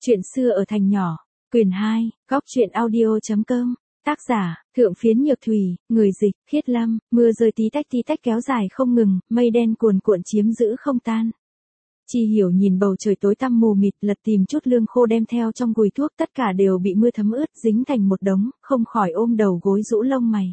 Chuyện xưa ở thành nhỏ, quyển 2, góc truyện audio.com, tác giả, Thượng Phiến Nhược Thủy, người dịch, Khiết Lâm, mưa rơi tí tách kéo dài không ngừng, mây đen cuồn cuộn chiếm giữ không tan. Chi Hiểu nhìn bầu trời tối tăm mù mịt, lật tìm chút lương khô đem theo trong gùi thuốc, tất cả đều bị mưa thấm ướt, dính thành một đống, không khỏi ôm đầu gối rũ lông mày.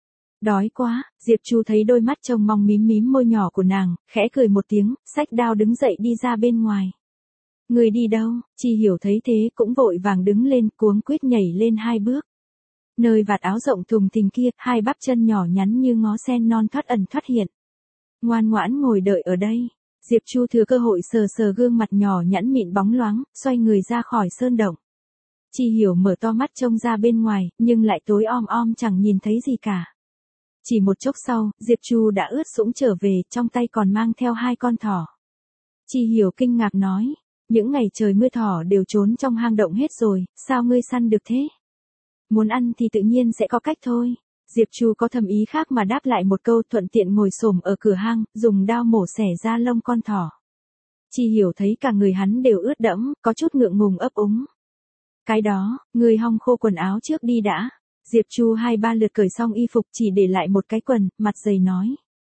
Đói quá, Diệp Chu thấy đôi mắt trông mong mím mím môi nhỏ của nàng, khẽ cười một tiếng, xách đao đứng dậy đi ra bên ngoài. Người đi đâu? Chi Hiểu thấy thế cũng vội vàng đứng lên, cuống quýt nhảy lên 2 bước. Nơi vạt áo rộng thùng thình kia, 2 bắp chân nhỏ nhắn như ngó sen non thoát ẩn thoát hiện. Ngoan ngoãn ngồi đợi ở đây. Diệp Chu thừa cơ hội sờ sờ gương mặt nhỏ nhẵn mịn bóng loáng, xoay người ra khỏi sơn động. Chi Hiểu mở to mắt trông ra bên ngoài, nhưng lại tối om chẳng nhìn thấy gì cả. Chỉ một chốc sau, Diệp Chu đã ướt sũng trở về, trong tay còn mang theo 2 con thỏ. Chi Hiểu kinh ngạc nói, những ngày trời mưa thỏ đều trốn trong hang động hết rồi, sao ngươi săn được thế? Muốn ăn thì tự nhiên sẽ có cách thôi. Diệp Chu có thầm ý khác mà đáp lại một câu, thuận tiện ngồi xổm ở cửa hang, dùng đao mổ xẻ ra lông con thỏ. Chi Hiểu thấy cả người hắn đều ướt đẫm, có chút ngượng ngùng ấp úng. Cái đó, ngươi hong khô quần áo trước đi đã. Diệp Chu 2-3 lượt cởi xong y phục chỉ để lại một cái quần, mặt dày nói.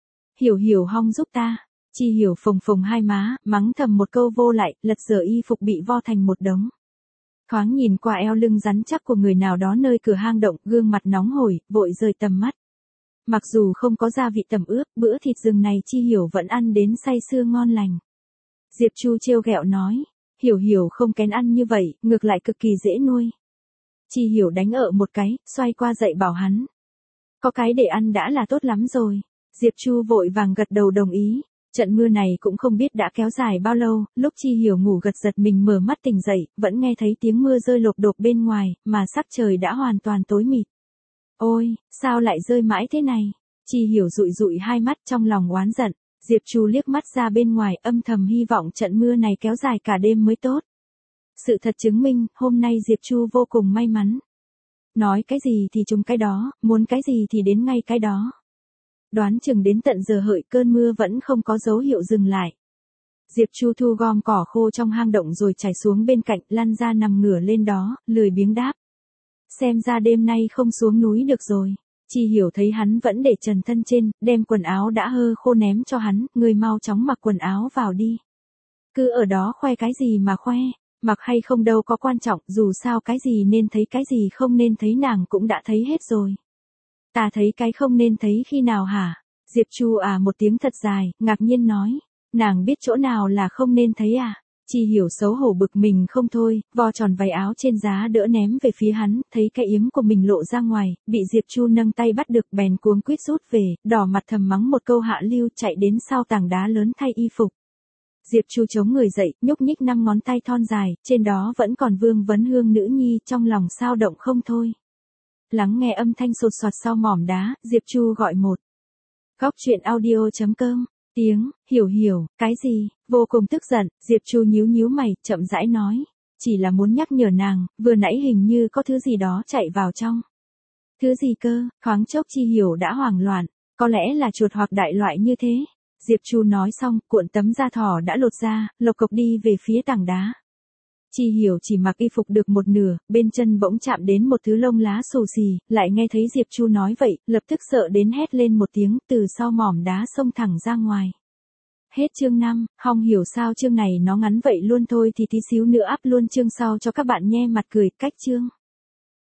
Hiểu hong giúp ta. Chi Hiểu phồng phồng 2 má, mắng thầm một câu vô lại, lật dở y phục bị vo thành một đống. Thoáng nhìn qua eo lưng rắn chắc của người nào đó nơi cửa hang động, gương mặt nóng hổi, vội rời tầm mắt. Mặc dù không có gia vị tẩm ướp, bữa thịt rừng này Chi Hiểu vẫn ăn đến say sưa ngon lành. Diệp Chu trêu ghẹo nói, Hiểu không kén ăn như vậy, ngược lại cực kỳ dễ nuôi. Chi Hiểu đánh ợ một cái, xoay qua dạy bảo hắn. Có cái để ăn đã là tốt lắm rồi. Diệp Chu vội vàng gật đầu đồng ý. Trận mưa này cũng không biết đã kéo dài bao lâu, lúc Chi Hiểu ngủ gật giật mình mở mắt tỉnh dậy, vẫn nghe thấy tiếng mưa rơi lộp độp bên ngoài, mà sắc trời đã hoàn toàn tối mịt. Ôi, sao lại rơi mãi thế này? Chi Hiểu dụi 2 mắt trong lòng oán giận. Diệp Chu liếc mắt ra bên ngoài, âm thầm hy vọng trận mưa này kéo dài cả đêm mới tốt. Sự thật chứng minh, hôm nay Diệp Chu vô cùng may mắn. Nói cái gì thì trúng cái đó, muốn cái gì thì đến ngay cái đó. Đoán chừng đến tận giờ hợi cơn mưa vẫn không có dấu hiệu dừng lại. Diệp Chu thu gom cỏ khô trong hang động rồi trải xuống bên cạnh, lăn ra nằm ngửa lên đó, lười biếng đáp. Xem ra đêm nay không xuống núi được rồi. Chi Hiểu thấy hắn vẫn để trần thân trên, đem quần áo đã hơ khô ném cho hắn, người mau chóng mặc quần áo vào đi. Cứ ở đó khoe cái gì mà khoe, mặc hay không đâu có quan trọng, dù sao cái gì nên thấy cái gì không nên thấy nàng cũng đã thấy hết rồi. Ta thấy cái không nên thấy khi nào hả? Diệp Chu một tiếng thật dài, ngạc nhiên nói. Nàng biết chỗ nào là không nên thấy à? Chi Hiểu xấu hổ bực mình không thôi, vo tròn váy áo trên giá đỡ ném về phía hắn, thấy cái yếm của mình lộ ra ngoài, bị Diệp Chu nâng tay bắt được bèn cuống quýt rút về, đỏ mặt thầm mắng một câu hạ lưu, chạy đến sau tảng đá lớn thay y phục. Diệp Chu chống người dậy, nhúc nhích 5 ngón tay thon dài, trên đó vẫn còn vương vấn hương nữ nhi, trong lòng sao động không thôi. Lắng nghe âm thanh sột soạt sau mỏm đá, Diệp Chu gọi một. Góc truyện audio.com, tiếng, Hiểu, cái gì? Vô cùng tức giận, Diệp Chu nhíu mày, chậm rãi nói. Chỉ là muốn nhắc nhở nàng, vừa nãy hình như có thứ gì đó chạy vào trong. Thứ gì cơ? Thoáng chốc Chi Hiểu đã hoảng loạn, có lẽ là chuột hoặc đại loại như thế. Diệp Chu nói xong, cuộn tấm da thỏ đã lột ra, lộc cộc đi về phía tảng đá. Chi Hiểu chỉ mặc y phục được một nửa, bên chân bỗng chạm đến một thứ lông lá xù xì, lại nghe thấy Diệp Chu nói vậy, lập tức sợ đến hét lên một tiếng, từ sau mỏm đá xông thẳng ra ngoài. Hết chương 5, không hiểu sao chương này nó ngắn vậy luôn thôi thì tí xíu nữa up luôn chương sau cho các bạn nhe mặt cười, cách chương.